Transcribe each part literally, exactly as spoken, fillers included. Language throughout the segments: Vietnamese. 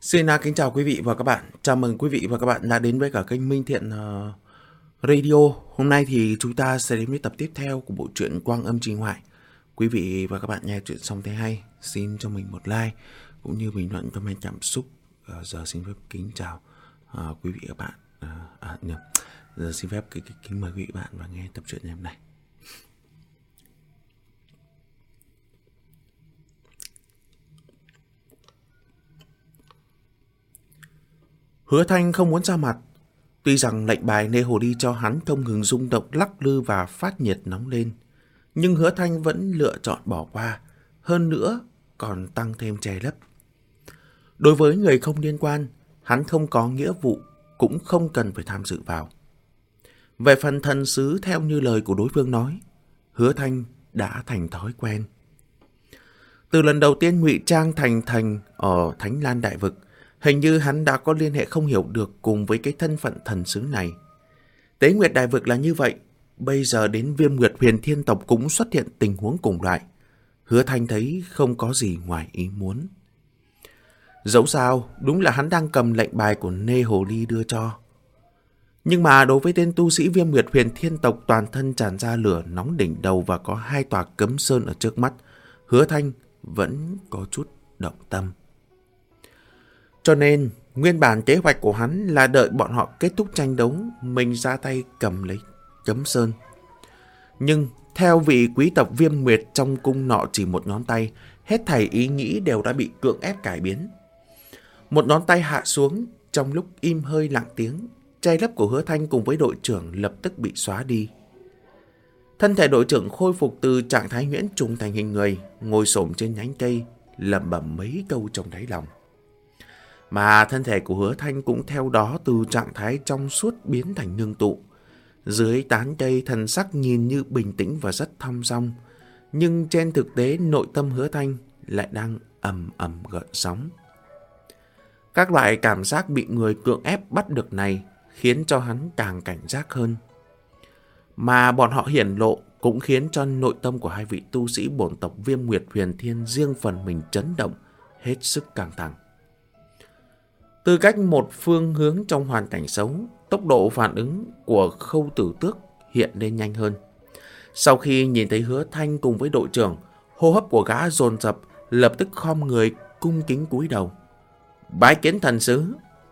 Xin uh, kính chào quý vị và các bạn. Chào mừng quý vị và các bạn đã đến với cả kênh Minh Thiện uh, Radio. Hôm nay thì chúng ta sẽ đến với tập tiếp theo của bộ truyện Quang Âm Trì Ngoại. Quý vị và các bạn nghe chuyện xong thấy hay, xin cho mình một like cũng như bình luận comment cảm xúc. Uh, giờ xin phép kính chào uh, quý vị và các bạn. Uh, à, nhầm. Giờ xin phép kính, kính mời quý vị và bạn và nghe tập truyện ngày hôm nay. Hứa Thanh không muốn ra mặt. Tuy rằng lệnh bài nê hồ đi cho hắn không ngừng rung động lắc lư và phát nhiệt nóng lên, nhưng Hứa Thanh vẫn lựa chọn bỏ qua, hơn nữa còn tăng thêm che lấp. Đối với người không liên quan, hắn không có nghĩa vụ, cũng không cần phải tham dự vào. Về phần thần sứ theo như lời của đối phương nói, Hứa Thanh đã thành thói quen. Từ lần đầu tiên ngụy trang thành thành ở Thánh Lan Đại Vực, hình như hắn đã có liên hệ không hiểu được cùng với cái thân phận thần sứ này. Tế Nguyệt Đại Vực là như vậy, bây giờ đến Viêm Nguyệt Huyền Thiên Tộc cũng xuất hiện tình huống cùng loại. Hứa Thanh thấy không có gì ngoài ý muốn. Dẫu sao, đúng là hắn đang cầm lệnh bài của Nê Hồ Ly đưa cho. Nhưng mà đối với tên tu sĩ Viêm Nguyệt Huyền Thiên Tộc toàn thân tràn ra lửa nóng đỉnh đầu và có hai tòa cấm sơn ở trước mắt, Hứa Thanh vẫn có chút động tâm. Cho nên, nguyên bản kế hoạch của hắn là đợi bọn họ kết thúc tranh đấu, mình ra tay cầm lấy cấm sơn. Nhưng, theo vị quý tộc Viêm Nguyệt trong cung nọ chỉ một ngón tay, hết thảy ý nghĩ đều đã bị cưỡng ép cải biến. Một ngón tay hạ xuống, trong lúc im hơi lặng tiếng, che lấp của Hứa Thanh cùng với đội trưởng lập tức bị xóa đi. Thân thể đội trưởng khôi phục từ trạng thái nhuyễn trùng thành hình người, ngồi xổm trên nhánh cây, lẩm bẩm mấy câu trong đáy lòng. Mà thân thể của Hứa Thanh cũng theo đó từ trạng thái trong suốt biến thành ngưng tụ. Dưới tán cây thần sắc nhìn như bình tĩnh và rất thong dong, nhưng trên thực tế nội tâm Hứa Thanh lại đang ầm ầm gợn sóng. Các loại cảm giác bị người cưỡng ép bắt được này khiến cho hắn càng cảnh giác hơn. Mà bọn họ hiển lộ cũng khiến cho nội tâm của hai vị tu sĩ bổn tộc Viêm Nguyệt Huyền Thiên riêng phần mình chấn động, hết sức căng thẳng. Từ cách một phương hướng trong hoàn cảnh xấu, tốc độ phản ứng của Khâu Tử Tước hiện lên nhanh hơn. Sau khi nhìn thấy Hứa Thanh cùng với đội trưởng, hô hấp của gã dồn dập, lập tức khom người cung kính cúi đầu. Bái kiến thần sứ.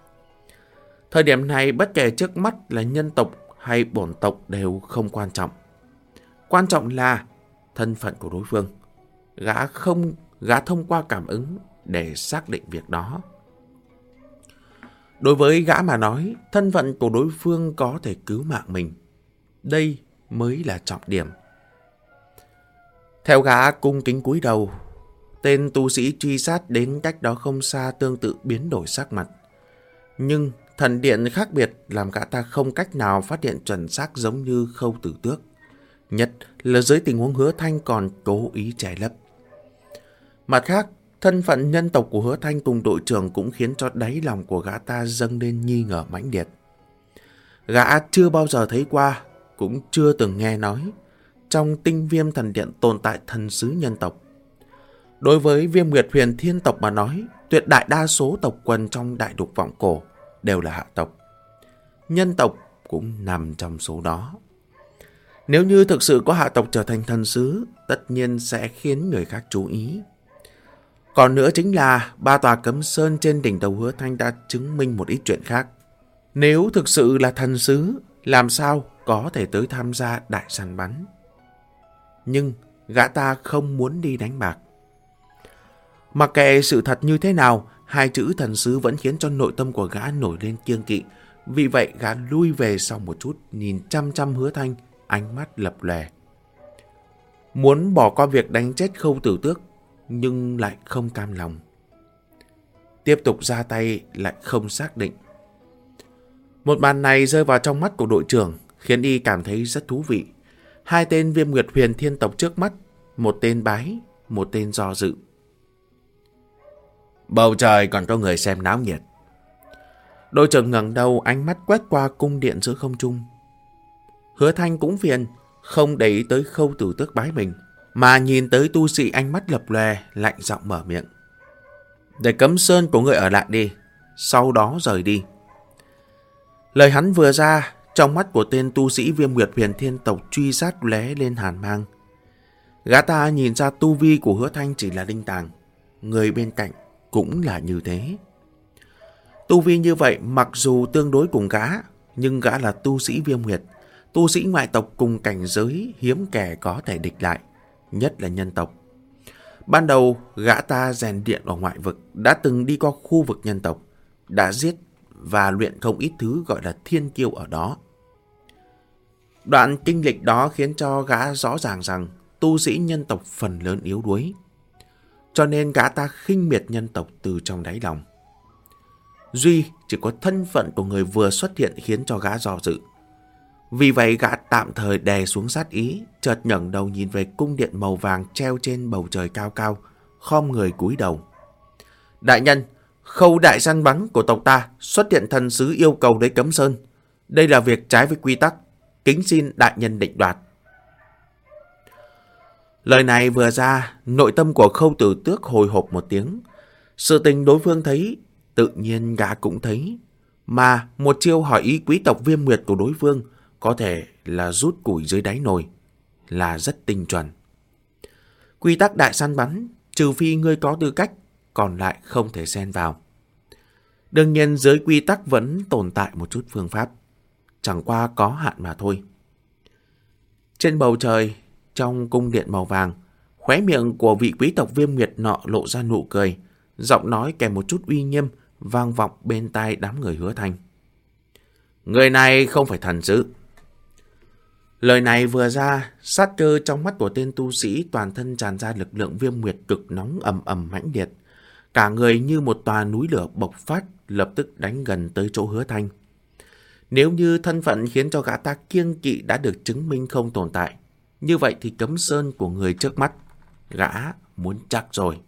Thời điểm này bất kể trước mắt là nhân tộc hay bổn tộc đều không quan trọng. Quan trọng là thân phận của đối phương. Gã không gã thông qua cảm ứng để xác định việc đó. Đối với gã mà nói, thân phận của đối phương có thể cứu mạng mình. Đây mới là trọng điểm. Theo gã cung kính cúi đầu, tên tu sĩ truy sát đến cách đó không xa tương tự biến đổi sắc mặt. Nhưng thần điện khác biệt làm gã ta không cách nào phát hiện chuẩn xác giống như Khâu Tử Tước. Nhất là dưới tình huống Hứa Thanh còn cố ý che lấp. Mặt khác, thân phận nhân tộc của Hứa Thanh cùng đội trưởng cũng khiến cho đáy lòng của gã ta dâng lên nghi ngờ mãnh liệt. Gã chưa bao giờ thấy qua, cũng chưa từng nghe nói, trong Tinh Viêm Thần Điện tồn tại thần sứ nhân tộc. Đối với Viêm Nguyệt Huyền Thiên tộc mà nói, tuyệt đại đa số tộc quần trong đại lục vọng cổ đều là hạ tộc. Nhân tộc cũng nằm trong số đó. Nếu như thực sự có hạ tộc trở thành thần sứ, tất nhiên sẽ khiến người khác chú ý. Còn nữa chính là ba tòa cấm sơn trên đỉnh đầu Hứa Thanh đã chứng minh một ít chuyện khác. Nếu thực sự là thần sứ, làm sao có thể tới tham gia đại săn bắn? Nhưng gã ta không muốn đi đánh bạc. Mặc kệ sự thật như thế nào, hai chữ thần sứ vẫn khiến cho nội tâm của gã nổi lên kiêng kỵ. Vì vậy gã lui về sau một chút, nhìn chăm chăm Hứa Thanh, ánh mắt lập lòe. Muốn bỏ qua việc đánh chết Khâu Tử Tước, nhưng lại không cam lòng. Tiếp tục ra tay lại không xác định. Một màn này rơi vào trong mắt của đội trưởng, khiến y cảm thấy rất thú vị. Hai tên Viêm Nguyệt Huyền Thiên tộc trước mắt, một tên bái, một tên do dự. Bầu trời còn có người xem náo nhiệt. Đội trưởng ngẩng đầu, ánh mắt quét qua cung điện giữa không trung. Hứa Thanh cũng phiền, không để ý tới Khâu Tử Tước bái mình, mà nhìn tới tu sĩ ánh mắt lập lòe, lạnh giọng mở miệng. Để cấm sơn của người ở lại đi, sau đó rời đi. Lời hắn vừa ra, trong mắt của tên tu sĩ Viêm Nguyệt Huyền Thiên tộc truy sát lóe lên hàn mang. Gã ta nhìn ra tu vi của Hứa Thanh chỉ là linh tàng, người bên cạnh cũng là như thế. Tu vi như vậy mặc dù tương đối cùng gã, nhưng gã là tu sĩ Viêm Nguyệt, tu sĩ ngoại tộc cùng cảnh giới hiếm kẻ có thể địch lại, nhất là nhân tộc. Ban đầu gã ta rèn điện ở ngoại vực, đã từng đi qua khu vực nhân tộc, đã giết và luyện không ít thứ gọi là thiên kiêu ở đó. Đoạn kinh lịch đó khiến cho gã rõ ràng rằng tu sĩ nhân tộc phần lớn yếu đuối, cho nên gã ta khinh miệt nhân tộc từ trong đáy lòng. Duy chỉ có thân phận của người vừa xuất hiện khiến cho gã do dự. Vì vậy gã tạm thời đè xuống sát ý, chợt ngẩng đầu nhìn về cung điện màu vàng treo trên bầu trời cao cao, khom người cúi đầu. Đại nhân, khâu đại săn bắn của tộc ta xuất hiện thần sứ yêu cầu đến Cấm Sơn. Đây là việc trái với quy tắc, kính xin đại nhân định đoạt. Lời này vừa ra, nội tâm của Khâu Tử Tước hồi hộp một tiếng. Sự tình đối phương thấy, tự nhiên gã cũng thấy. Mà một chiêu hỏi ý quý tộc Viêm Nguyệt của đối phương có thể là rút củi dưới đáy nồi, là rất tinh chuẩn. Quy tắc đại săn bắn, trừ phi ngươi có tư cách, còn lại không thể xen vào. Đương nhiên dưới quy tắc vẫn tồn tại một chút phương pháp, chẳng qua có hạn mà thôi. Trên bầu trời, trong cung điện màu vàng, khóe miệng của vị quý tộc Viêm Nguyệt nọ lộ ra nụ cười, giọng nói kèm một chút uy nghiêm vang vọng bên tai đám người Hứa Thanh. Người này không phải thần sứ. Lời này vừa ra, sát cơ trong mắt của tên tu sĩ toàn thân tràn ra lực lượng Viêm Nguyệt cực nóng ầm ầm mãnh liệt. Cả người như một tòa núi lửa bộc phát, lập tức đánh gần tới chỗ Hứa Thanh. Nếu như thân phận khiến cho gã ta kiêng kỵ đã được chứng minh không tồn tại, như vậy thì Cấm Sơn của người trước mắt, gã muốn chắc rồi.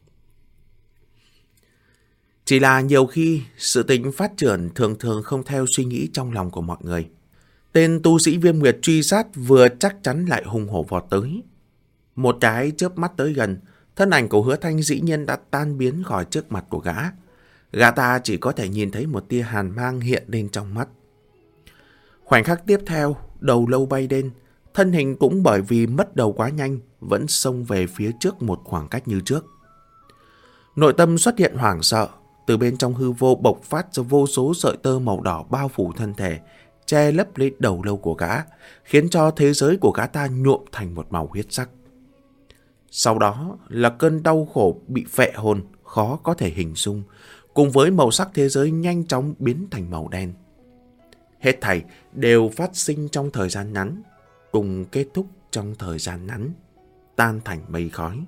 Chỉ là nhiều khi sự tình phát triển thường thường không theo suy nghĩ trong lòng của mọi người. Tên tu sĩ Viêm Nguyệt truy sát vừa chắc chắn lại hùng hổ vọt tới. Một cái chớp mắt tới gần, thân ảnh của Hứa Thanh dĩ nhiên đã tan biến khỏi trước mặt của gã. Gã ta chỉ có thể nhìn thấy một tia hàn mang hiện lên trong mắt. Khoảnh khắc tiếp theo, đầu lâu bay lên, thân hình cũng bởi vì mất đầu quá nhanh, vẫn xông về phía trước một khoảng cách như trước. Nội tâm xuất hiện hoảng sợ, từ bên trong hư vô bộc phát ra vô số sợi tơ màu đỏ bao phủ thân thể, che lấp lên đầu lâu của gã, khiến cho thế giới của gã ta nhuộm thành một màu huyết sắc. Sau đó là cơn đau khổ bị phệ hồn, khó có thể hình dung, cùng với màu sắc thế giới nhanh chóng biến thành màu đen. Hết thảy đều phát sinh trong thời gian ngắn, cùng kết thúc trong thời gian ngắn, tan thành mây khói.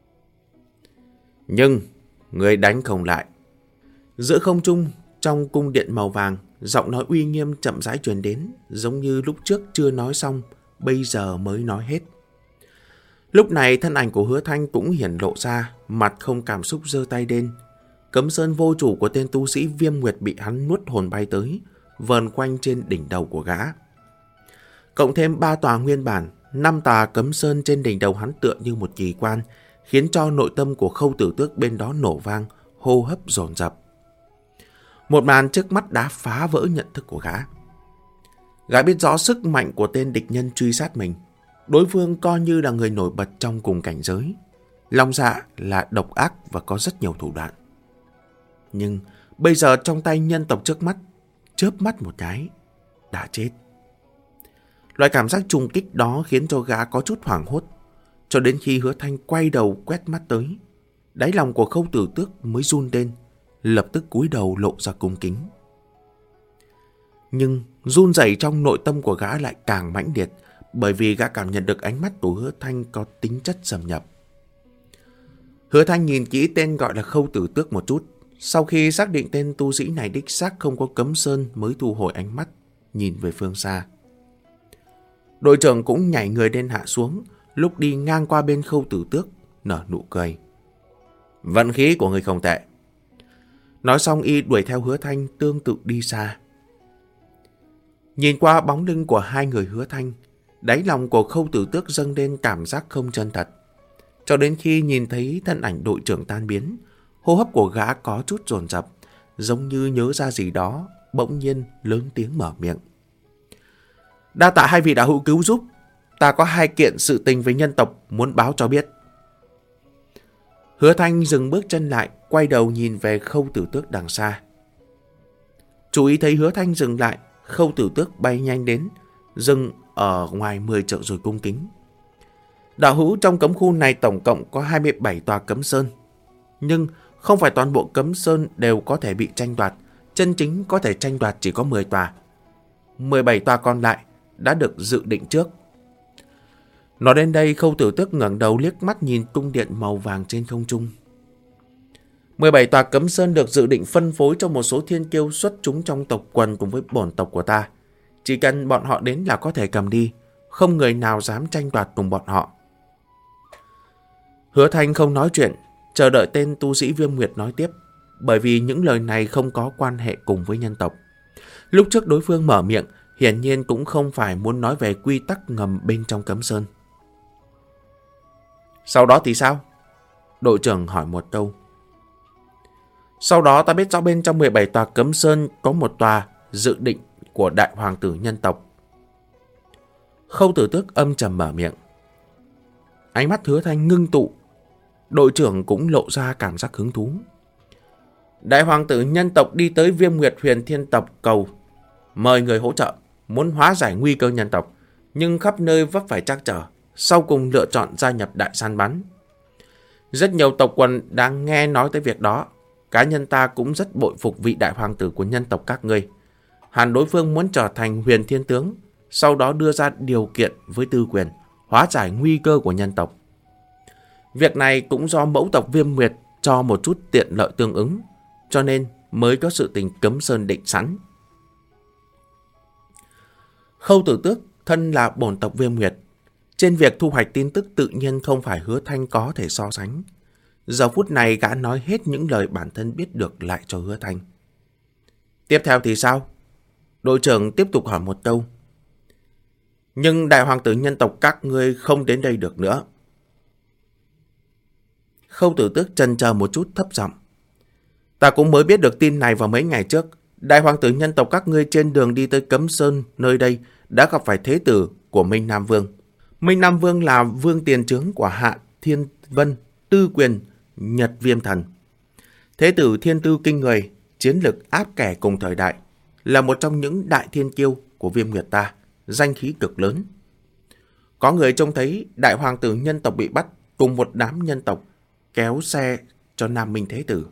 Nhưng người đánh không lại. Giữa không trung, trong cung điện màu vàng, giọng nói uy nghiêm chậm rãi truyền đến, giống như lúc trước chưa nói xong, bây giờ mới nói hết. Lúc này thân ảnh của Hứa Thanh cũng hiển lộ ra, mặt không cảm xúc giơ tay lên. Cấm Sơn vô chủ của tên tu sĩ Viêm Nguyệt bị hắn nuốt hồn bay tới, vờn quanh trên đỉnh đầu của gã. Cộng thêm ba tòa nguyên bản, năm tòa cấm sơn trên đỉnh đầu hắn tựa như một kỳ quan, khiến cho nội tâm của Khâu Tử Tước bên đó nổ vang, hô hấp dồn dập. Một màn trước mắt đã phá vỡ nhận thức của gã. Gã biết rõ sức mạnh của tên địch nhân truy sát mình. Đối phương coi như là người nổi bật trong cùng cảnh giới. Long Dạ là độc ác và có rất nhiều thủ đoạn. Nhưng bây giờ trong tay nhân tộc trước mắt, chớp mắt một cái, đã chết. Loại cảm giác trùng kích đó khiến cho gã có chút hoảng hốt, cho đến khi Hứa Thanh quay đầu quét mắt tới, đáy lòng của Khâu Tử Tước mới run lên, lập tức cúi đầu lộ ra cung kính. Nhưng run rẩy trong nội tâm của gã lại càng mãnh liệt, bởi vì gã cảm nhận được ánh mắt của Hứa Thanh có tính chất xâm nhập. Hứa Thanh nhìn kỹ tên gọi là Khâu Tử Tước một chút, sau khi xác định tên tu sĩ này đích xác không có cấm sơn mới thu hồi ánh mắt, nhìn về phương xa. Đội trưởng cũng nhảy người lên hạ xuống, lúc đi ngang qua bên Khâu Tử Tước, nở nụ cười. Vận khí của người không tệ. Nói xong y đuổi theo Hứa Thanh tương tự đi xa. Nhìn qua bóng lưng của hai người Hứa Thanh, đáy lòng của Khâu Tử Tước dâng lên cảm giác không chân thật. Cho đến khi nhìn thấy thân ảnh đội trưởng tan biến, hô hấp của gã có chút dồn dập, giống như nhớ ra gì đó, bỗng nhiên lớn tiếng mở miệng. Đa tạ hai vị đạo hữu cứu giúp, ta có hai kiện sự tình với nhân tộc muốn báo cho biết. Hứa Thanh dừng bước chân lại, quay đầu nhìn về Khâu Tử Tước đằng xa. Chú ý thấy Hứa Thanh dừng lại, Khâu Tử Tước bay nhanh đến, dừng ở ngoài mười trượng rồi cung kính. Đạo hữu, trong cấm khu này tổng cộng có hai mươi bảy tòa cấm sơn. Nhưng không phải toàn bộ cấm sơn đều có thể bị tranh đoạt. Chân chính có thể tranh đoạt chỉ có mười tòa. mười bảy tòa còn lại đã được dự định trước. Nói đến đây, Khâu Tử Tước ngẩng đầu liếc mắt nhìn cung điện màu vàng trên không trung. mười bảy tòa cấm sơn được dự định phân phối cho một số thiên kiêu xuất chúng trong tộc quần cùng với bổn tộc của ta. Chỉ cần bọn họ đến là có thể cầm đi, không người nào dám tranh đoạt cùng bọn họ. Hứa Thanh không nói chuyện, chờ đợi tên tu sĩ Viêm Nguyệt nói tiếp, bởi vì những lời này không có quan hệ cùng với nhân tộc. Lúc trước đối phương mở miệng, hiển nhiên cũng không phải muốn nói về quy tắc ngầm bên trong cấm sơn. Sau đó thì sao? Đội trưởng hỏi một câu. Sau đó ta biết rõ bên trong mười bảy tòa cấm sơn có một tòa dự định của đại hoàng tử nhân tộc. Khâu Tử Tước âm trầm mở miệng. Ánh mắt Hứa Thanh ngưng tụ. Đội trưởng cũng lộ ra cảm giác hứng thú. Đại hoàng tử nhân tộc đi tới Viêm Nguyệt Huyền Thiên tộc cầu, mời người hỗ trợ, muốn hóa giải nguy cơ nhân tộc, nhưng khắp nơi vấp phải trắc trở, sau cùng lựa chọn gia nhập đại săn bắn. Rất nhiều tộc quần đang nghe nói tới việc đó. Cá nhân ta cũng rất bội phục vị đại hoàng tử của nhân tộc các ngươi. Hàn đối phương muốn trở thành Huyền Thiên tướng, sau đó đưa ra điều kiện với Tư Quyền, hóa giải nguy cơ của nhân tộc. Việc này cũng do mẫu tộc Viêm Nguyệt cho một chút tiện lợi tương ứng, cho nên mới có sự tình cấm sơn định sẵn. Khâu Tử Tước thân là bổn tộc Viêm Nguyệt, trên việc thu hoạch tin tức tự nhiên không phải Hứa Thanh có thể so sánh. Giờ phút này gã nói hết những lời bản thân biết được lại cho Hứa Thanh. Tiếp theo thì sao? Đội trưởng tiếp tục hỏi một câu. Nhưng đại hoàng tử nhân tộc các ngươi không đến đây được nữa. Khâu Tử Tước chần chờ một chút thấp giọng. Ta cũng mới biết được tin này vào mấy ngày trước. Đại hoàng tử nhân tộc các ngươi trên đường đi tới Cấm Sơn nơi đây đã gặp phải thế tử của Minh Nam Vương. Minh Nam Vương là vương tiền trướng của Hạ Thiên Vân, Tư Quyền, Nhật Viêm Thần. Thế tử thiên tư kinh người, chiến lực áp kẻ cùng thời đại, là một trong những đại thiên kiêu của Viêm Nguyệt ta, danh khí cực lớn. Có người trông thấy đại hoàng tử nhân tộc bị bắt cùng một đám nhân tộc kéo xe cho Nam Minh Thế tử.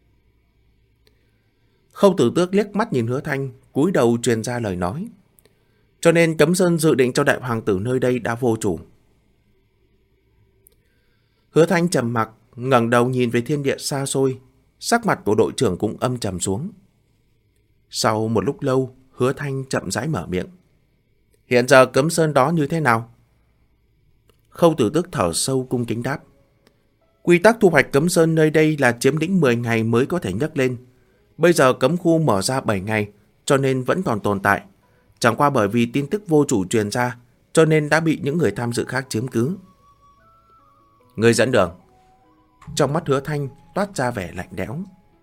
Khâu Tử Tước liếc mắt nhìn Hứa Thanh, cúi đầu truyền ra lời nói. Cho nên Cấm Sơn dự định cho đại hoàng tử nơi đây đã vô chủ. Hứa Thanh trầm mặc, ngẩng đầu nhìn về thiên địa xa xôi, sắc mặt của đội trưởng cũng âm trầm xuống. Sau một lúc lâu, Hứa Thanh chậm rãi mở miệng. Hiện giờ Cấm Sơn đó như thế nào? Khâu Tử Tước thở sâu cung kính đáp. Quy tắc thu hoạch Cấm Sơn nơi đây là chiếm lĩnh mười ngày mới có thể nhấc lên. Bây giờ cấm khu mở ra bảy ngày, cho nên vẫn còn tồn tại. Chẳng qua bởi vì tin tức vô chủ truyền ra, cho nên đã bị những người tham dự khác chiếm cứ. Người dẫn đường. Trong mắt Hứa Thanh toát ra vẻ lạnh lẽo.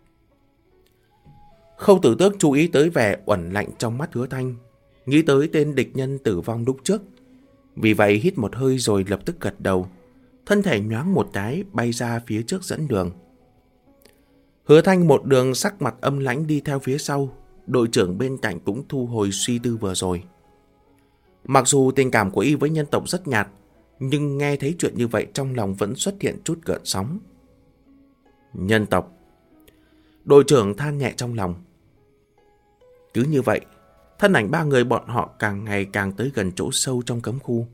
Khâu Tử Tước chú ý tới vẻ uẩn lạnh trong mắt Hứa Thanh, nghĩ tới tên địch nhân tử vong lúc trước. Vì vậy hít một hơi rồi lập tức gật đầu, thân thể nhoáng một cái bay ra phía trước dẫn đường. Hứa Thanh một đường sắc mặt âm lãnh đi theo phía sau, đội trưởng bên cạnh cũng thu hồi suy tư vừa rồi. Mặc dù tình cảm của y với nhân tộc rất nhạt, nhưng nghe thấy chuyện như vậy trong lòng vẫn xuất hiện chút gợn sóng. Nhân tộc. Đội trưởng than nhẹ trong lòng. Cứ như vậy, thân ảnh ba người bọn họ càng ngày càng tới gần chỗ sâu trong cấm khu.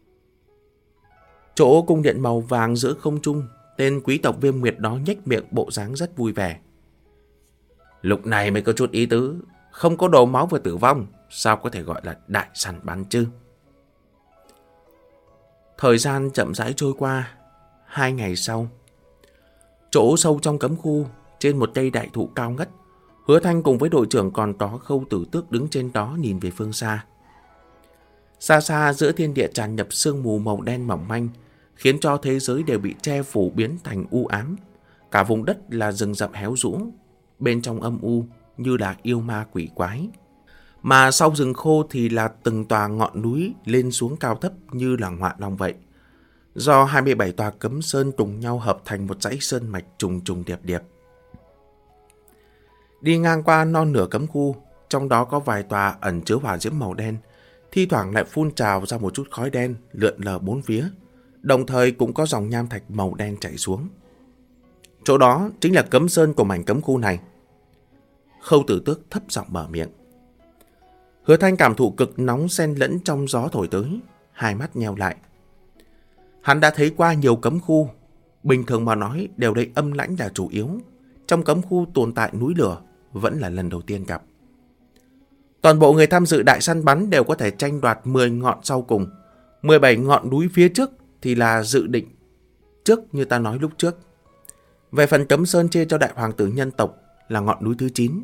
Chỗ cung điện màu vàng giữa không trung, tên quý tộc Viêm Nguyệt đó nhếch miệng bộ dáng rất vui vẻ. Lúc này mới có chút ý tứ, không có đổ máu và tử vong, sao có thể gọi là đại săn bắn chứ? Thời gian chậm rãi trôi qua, hai ngày sau. Chỗ sâu trong cấm khu, trên một cây đại thụ cao ngất, Hứa Thanh cùng với đội trưởng còn có Khâu Tử Tước đứng trên đó nhìn về phương xa. Xa xa giữa thiên địa tràn nhập sương mù màu đen mỏng manh, khiến cho thế giới đều bị che phủ biến thành u ám. Cả vùng đất là rừng rậm héo rũ, bên trong âm u như là yêu ma quỷ quái. Mà sau rừng khô thì là từng tòa ngọn núi lên xuống cao thấp như là ngọa long vậy. Do hai mươi bảy tòa cấm sơn cùng nhau hợp thành một dãy sơn mạch trùng trùng điệp điệp. Đi ngang qua non nửa cấm khu, trong đó có vài tòa ẩn chứa hỏa diễm màu đen, thi thoảng lại phun trào ra một chút khói đen lượn lờ bốn phía, đồng thời cũng có dòng nham thạch màu đen chảy xuống. Chỗ đó chính là cấm sơn của mảnh cấm khu này. Khâu Tử Tước thấp giọng mở miệng. Hứa Thanh cảm thụ cực nóng xen lẫn trong gió thổi tới, hai mắt nheo lại. Hắn đã thấy qua nhiều cấm khu, bình thường mà nói đều đây âm lãnh là chủ yếu. Trong cấm khu tồn tại núi lửa vẫn là lần đầu tiên gặp. Toàn bộ người tham dự đại săn bắn đều có thể tranh đoạt mười ngọn sau cùng. mười bảy ngọn núi phía trước thì là dự định trước như ta nói lúc trước. Về phần cấm sơn chia cho đại hoàng tử nhân tộc là ngọn núi thứ chín.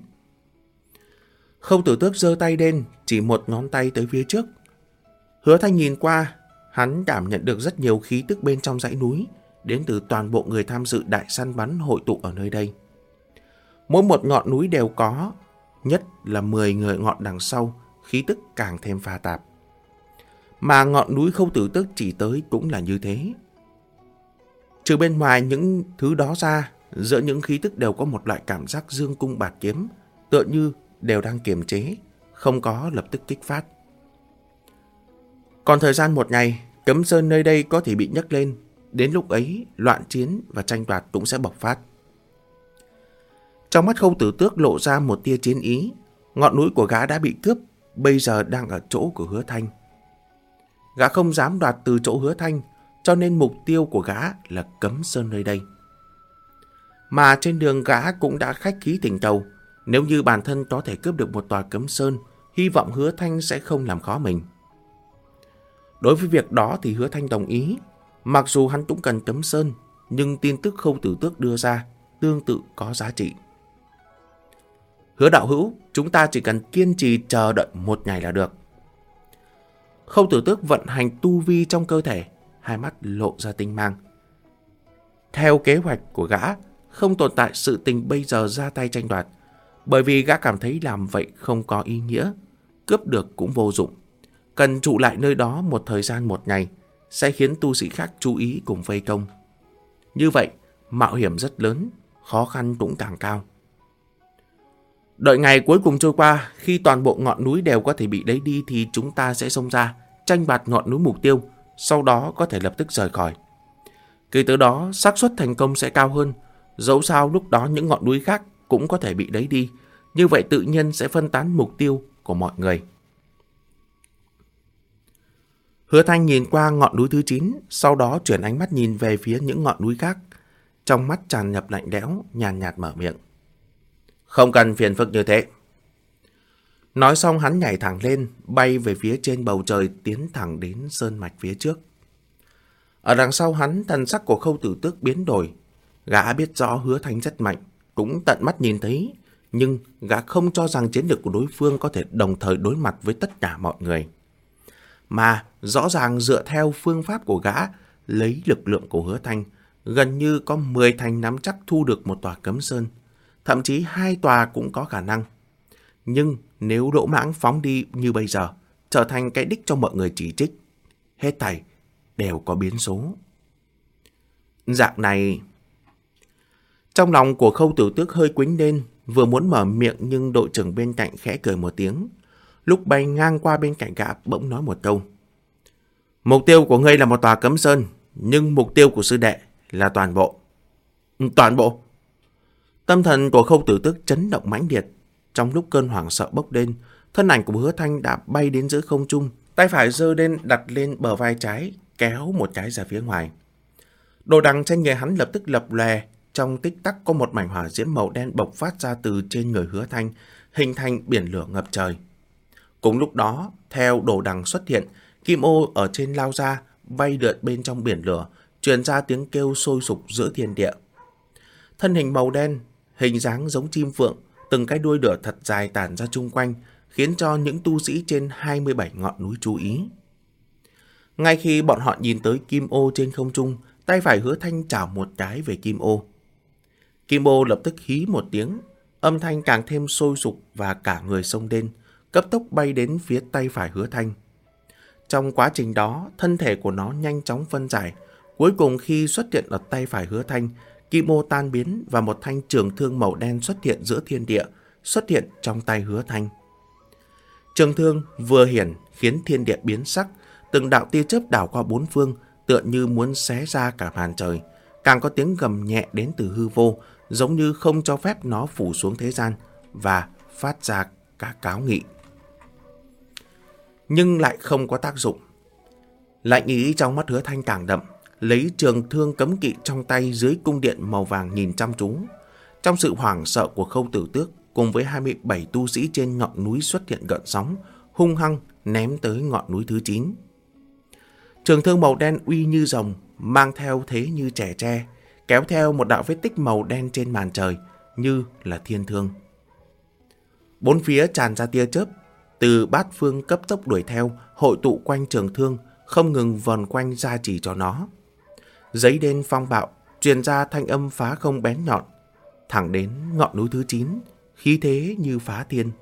Khâu Tử Tước giơ tay lên, chỉ một ngón tay tới phía trước. Hứa Thanh nhìn qua, hắn cảm nhận được rất nhiều khí tức bên trong dãy núi, đến từ toàn bộ người tham dự đại săn bắn hội tụ ở nơi đây. Mỗi một ngọn núi đều có, nhất là mười người ngọn đằng sau, khí tức càng thêm pha tạp. Mà ngọn núi Khâu Tử Tước chỉ tới cũng là như thế. Trừ bên ngoài những thứ đó ra, giữa những khí tức đều có một loại cảm giác dương cung bạt kiếm, tựa như đều đang kiềm chế, không có lập tức kích phát. Còn thời gian một ngày, cấm sơn nơi đây có thể bị nhấc lên, đến lúc ấy loạn chiến và tranh đoạt cũng sẽ bộc phát. Trong mắt Khâu Tử Tước lộ ra một tia chiến ý, ngọn núi của gã đã bị cướp, bây giờ đang ở chỗ của Hứa Thanh. Gã không dám đoạt từ chỗ Hứa Thanh, cho nên mục tiêu của gã là cấm sơn nơi đây. Mà trên đường gã cũng đã khách khí thỉnh cầu, nếu như bản thân có thể cướp được một tòa cấm sơn, hy vọng Hứa Thanh sẽ không làm khó mình. Đối với việc đó thì Hứa Thanh đồng ý, mặc dù hắn cũng cần cấm sơn, nhưng tin tức Khâu Tử Tước đưa ra tương tự có giá trị. Hứa đạo hữu, chúng ta chỉ cần kiên trì chờ đợi một ngày là được. Khâu Tử Tước vận hành tu vi trong cơ thể, hai mắt lộ ra tinh mang. Theo kế hoạch của gã, không tồn tại sự tình bây giờ ra tay tranh đoạt, bởi vì gã cảm thấy làm vậy không có ý nghĩa, cướp được cũng vô dụng. Cần trụ lại nơi đó một thời gian một ngày, sẽ khiến tu sĩ khác chú ý cùng vây công. Như vậy, mạo hiểm rất lớn, khó khăn cũng càng cao. Đợi ngày cuối cùng trôi qua, khi toàn bộ ngọn núi đều có thể bị lấy đi thì chúng ta sẽ xông ra, tranh đoạt ngọn núi mục tiêu, sau đó có thể lập tức rời khỏi. Kể từ đó, xác suất thành công sẽ cao hơn, dẫu sao lúc đó những ngọn núi khác cũng có thể bị lấy đi, như vậy tự nhiên sẽ phân tán mục tiêu của mọi người. Hứa Thanh nhìn qua ngọn núi thứ chín, sau đó chuyển ánh mắt nhìn về phía những ngọn núi khác, trong mắt tràn ngập lạnh lẽo, nhàn nhạt mở miệng. Không cần phiền phức như thế. Nói xong hắn nhảy thẳng lên, bay về phía trên bầu trời, tiến thẳng đến sơn mạch phía trước. Ở đằng sau hắn, thần sắc của Khâu Tử Tước biến đổi. Gã biết rõ Hứa Thanh rất mạnh, cũng tận mắt nhìn thấy, nhưng gã không cho rằng chiến lược của đối phương có thể đồng thời đối mặt với tất cả mọi người. Mà rõ ràng dựa theo phương pháp của gã, lấy lực lượng của Hứa Thanh, gần như có mười thành nắm chắc thu được một tòa cấm sơn, thậm chí hai tòa cũng có khả năng. Nhưng nếu lỗ mãng phóng đi như bây giờ, trở thành cái đích cho mọi người chỉ trích, hết thảy đều có biến số. Dạng này... Trong lòng của Khâu Tử Tước hơi quĩnh lên, vừa muốn mở miệng nhưng đội trưởng bên cạnh khẽ cười một tiếng. Lúc bay ngang qua bên cạnh gã bỗng nói một câu. Mục tiêu của ngươi là một tòa cấm sơn, nhưng mục tiêu của sư đệ là toàn bộ. Toàn bộ? Tâm thần của Khâu Tử Tước chấn động mãnh liệt. Trong lúc cơn hoảng sợ bốc lên, thân ảnh của Hứa Thanh đã bay đến giữa không trung, tay phải giơ lên đặt lên bờ vai trái, kéo một cái ra phía ngoài. Đồ đằng trên người hắn lập tức lập lòe, trong tích tắc có một mảnh hỏa diễm màu đen bộc phát ra từ trên người Hứa Thanh, hình thành biển lửa ngập trời. Cùng lúc đó, theo đồ đằng xuất hiện, kim ô ở trên lao ra, bay lượn bên trong biển lửa, truyền ra tiếng kêu sôi sục giữa thiên địa. Thân hình màu đen, hình dáng giống chim phượng, từng cái đuôi lửa thật dài tản ra chung quanh, khiến cho những tu sĩ trên hai mươi bảy ngọn núi chú ý. Ngay khi bọn họ nhìn tới kim ô trên không trung, tay phải Hứa Thanh chảo một cái về kim ô. Kim ô lập tức hí một tiếng, âm thanh càng thêm sôi sục và cả người xông lên, cấp tốc bay đến phía tay phải Hứa Thanh. Trong quá trình đó, thân thể của nó nhanh chóng phân giải. Cuối cùng khi xuất hiện ở tay phải Hứa Thanh, kim ô tan biến và một thanh trường thương màu đen xuất hiện giữa thiên địa, xuất hiện trong tay Hứa Thanh. Trường thương vừa hiển khiến thiên địa biến sắc, từng đạo tia chớp đảo qua bốn phương, tựa như muốn xé ra cả màn trời. Càng có tiếng gầm nhẹ đến từ hư vô, giống như không cho phép nó phủ xuống thế gian và phát ra cả cáo nghị. Nhưng lại không có tác dụng. Lạnh ý trong mắt Hứa Thanh càng đậm, lấy trường thương cấm kỵ trong tay dưới cung điện màu vàng nhìn chăm chú. Trong sự hoảng sợ của Khâu Tử Tước, cùng với hai mươi bảy tu sĩ trên ngọn núi xuất hiện gợn sóng, hung hăng ném tới ngọn núi thứ chín. Trường thương màu đen uy như rồng, mang theo thế như trẻ tre, kéo theo một đạo vết tích màu đen trên màn trời, như là thiên thương. Bốn phía tràn ra tia chớp, từ bát phương cấp tốc đuổi theo, hội tụ quanh trường thương, không ngừng vần quanh gia trì cho nó. Giấy đen phong bạo, truyền ra thanh âm phá không bén nhọn, thẳng đến ngọn núi thứ chín, khí thế như phá thiên.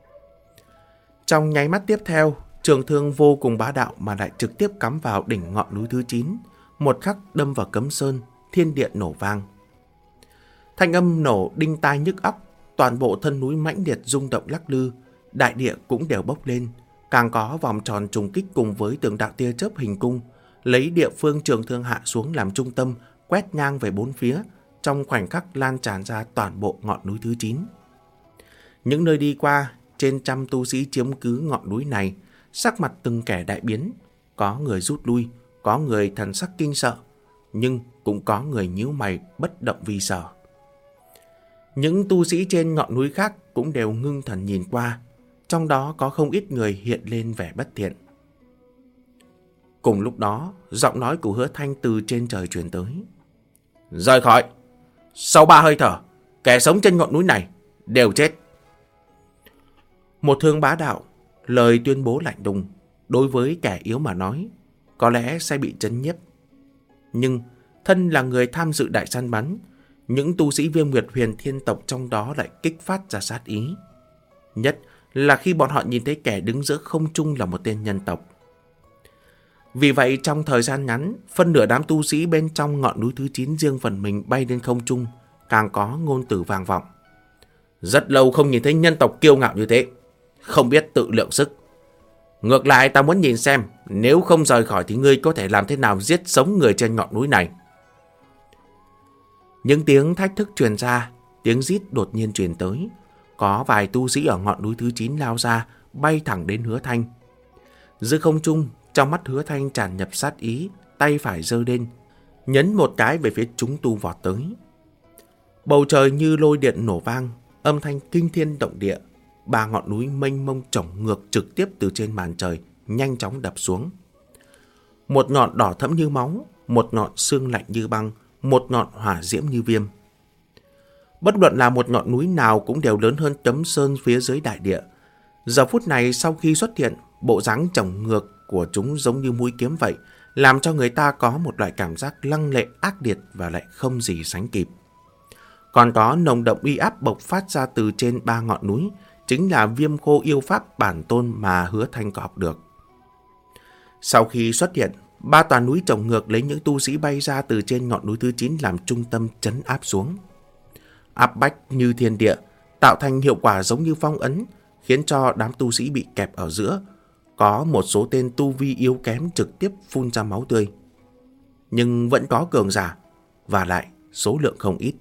Trong nháy mắt tiếp theo, trường thương vô cùng bá đạo mà lại trực tiếp cắm vào đỉnh ngọn núi thứ chín, một khắc đâm vào cấm sơn, thiên địa nổ vang. Thanh âm nổ đinh tai nhức óc, toàn bộ thân núi mãnh liệt rung động lắc lư, đại địa cũng đều bốc lên, càng có vòng tròn trùng kích cùng với từng đạo tia chớp hình cung, lấy địa phương trường thương hạ xuống làm trung tâm, quét ngang về bốn phía, trong khoảnh khắc lan tràn ra toàn bộ ngọn núi thứ chín. Những nơi đi qua, trên trăm tu sĩ chiếm cứ ngọn núi này, sắc mặt từng kẻ đại biến, có người rút lui, có người thần sắc kinh sợ, nhưng cũng có người nhíu mày bất động vì sợ. Những tu sĩ trên ngọn núi khác cũng đều ngưng thần nhìn qua, trong đó có không ít người hiện lên vẻ bất thiện. Cùng lúc đó, giọng nói của Hứa Thanh từ trên trời truyền tới. Rời khỏi! Sau ba hơi thở, kẻ sống trên ngọn núi này đều chết. Một thương bá đạo, lời tuyên bố lạnh lùng, đối với kẻ yếu mà nói, có lẽ sẽ bị chấn nhiếp. Nhưng, thân là người tham dự đại săn bắn, những tu sĩ Viêm Nguyệt Huyền Thiên tộc trong đó lại kích phát ra sát ý. Nhất là khi bọn họ nhìn thấy kẻ đứng giữa không trung là một tên nhân tộc. Vì vậy, trong thời gian ngắn, phân nửa đám tu sĩ bên trong ngọn núi thứ chín riêng phần mình bay lên không trung, càng có ngôn từ vang vọng. Rất lâu không nhìn thấy nhân tộc kiêu ngạo như thế, không biết tự lượng sức. Ngược lại, ta muốn nhìn xem, nếu không rời khỏi thì ngươi có thể làm thế nào giết sống người trên ngọn núi này. Những tiếng thách thức truyền ra, tiếng rít đột nhiên truyền tới. Có vài tu sĩ ở ngọn núi thứ chín lao ra, bay thẳng đến Hứa Thanh. Giữa không trung, trong mắt Hứa Thanh tràn nhập sát ý, tay phải giơ lên, nhấn một cái về phía chúng tu vọt tới. Bầu trời như lôi điện nổ vang, âm thanh kinh thiên động địa. Ba ngọn núi mênh mông chổng ngược trực tiếp từ trên màn trời, nhanh chóng đập xuống. Một ngọn đỏ thẫm như máu, một ngọn xương lạnh như băng, một ngọn hỏa diễm như viêm. Bất luận là một ngọn núi nào cũng đều lớn hơn tấm sơn phía dưới đại địa. Giờ phút này sau khi xuất hiện, bộ dáng chổng ngược của chúng giống như mũi kiếm vậy, làm cho người ta có một loại cảm giác lăng lệ ác liệt và lại không gì sánh kịp. Còn có nồng đậm uy áp bộc phát ra từ trên ba ngọn núi, chính là viêm khô yêu pháp bản tôn mà Hứa Thanh có học được. Sau khi xuất hiện, ba tòa núi chồng ngược lấy những tu sĩ bay ra từ trên ngọn núi thứ chín làm trung tâm trấn áp xuống. Áp bách như thiên địa, tạo thành hiệu quả giống như phong ấn, khiến cho đám tu sĩ bị kẹp ở giữa. Có một số tên tu vi yếu kém trực tiếp phun ra máu tươi. Nhưng vẫn có cường giả, và lại số lượng không ít.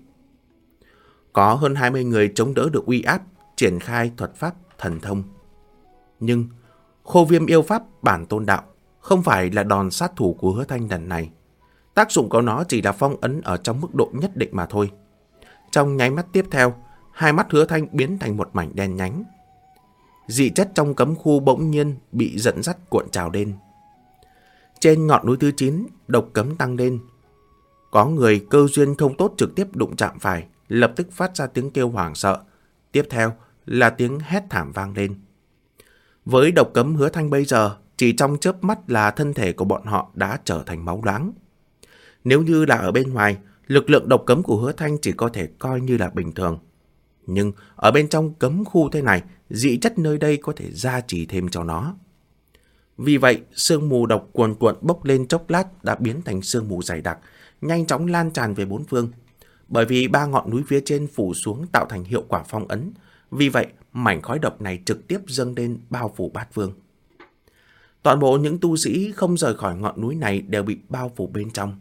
Có hơn hai mươi người chống đỡ được uy áp, triển khai thuật pháp thần thông. Nhưng khô viêm yêu pháp bản tôn đạo không phải là đòn sát thủ của Hứa Thanh lần này. Tác dụng của nó chỉ là phong ấn ở trong mức độ nhất định mà thôi. Trong nháy mắt tiếp theo, hai mắt Hứa Thanh biến thành một mảnh đen nhánh. Dị chất trong cấm khu bỗng nhiên bị dẫn dắt cuộn trào lên. Trên ngọn núi thứ chín, độc cấm tăng lên. Có người cơ duyên không tốt trực tiếp đụng chạm phải, lập tức phát ra tiếng kêu hoảng sợ. Tiếp theo là tiếng hét thảm vang lên. Với độc cấm Hứa Thanh bây giờ, chỉ trong chớp mắt là thân thể của bọn họ đã trở thành máu loãng. Nếu như là ở bên ngoài, lực lượng độc cấm của Hứa Thanh chỉ có thể coi như là bình thường. Nhưng ở bên trong cấm khu thế này, dị chất nơi đây có thể gia trì thêm cho nó. Vì vậy, sương mù độc cuồn cuộn bốc lên chốc lát đã biến thành sương mù dày đặc, nhanh chóng lan tràn về bốn phương. Bởi vì ba ngọn núi phía trên phủ xuống tạo thành hiệu quả phong ấn, vì vậy mảnh khói độc này trực tiếp dâng lên bao phủ bát phương. Toàn bộ những tu sĩ không rời khỏi ngọn núi này đều bị bao phủ bên trong.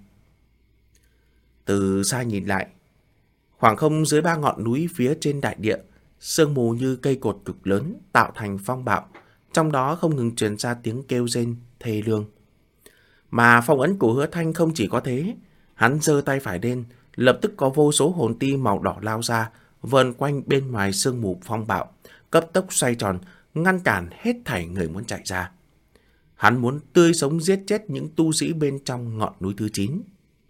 Từ xa nhìn lại, khoảng không dưới ba ngọn núi phía trên đại địa, sương mù như cây cột cực lớn tạo thành phong bạo, trong đó không ngừng truyền ra tiếng kêu rên thê lương. Mà phong ấn của Hứa Thanh không chỉ có thế, hắn giơ tay phải lên, lập tức có vô số hồn ti màu đỏ lao ra, vờn quanh bên ngoài sương mù phong bạo, cấp tốc xoay tròn, ngăn cản hết thảy người muốn chạy ra. Hắn muốn tươi sống giết chết những tu sĩ bên trong ngọn núi thứ chín.